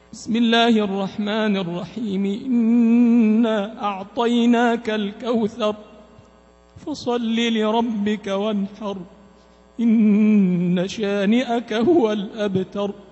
بسم الله الرحمن الرحيم. إنا أعطيناك الكوثر فصل لربك وانحر إن شانئك هو الأبتر.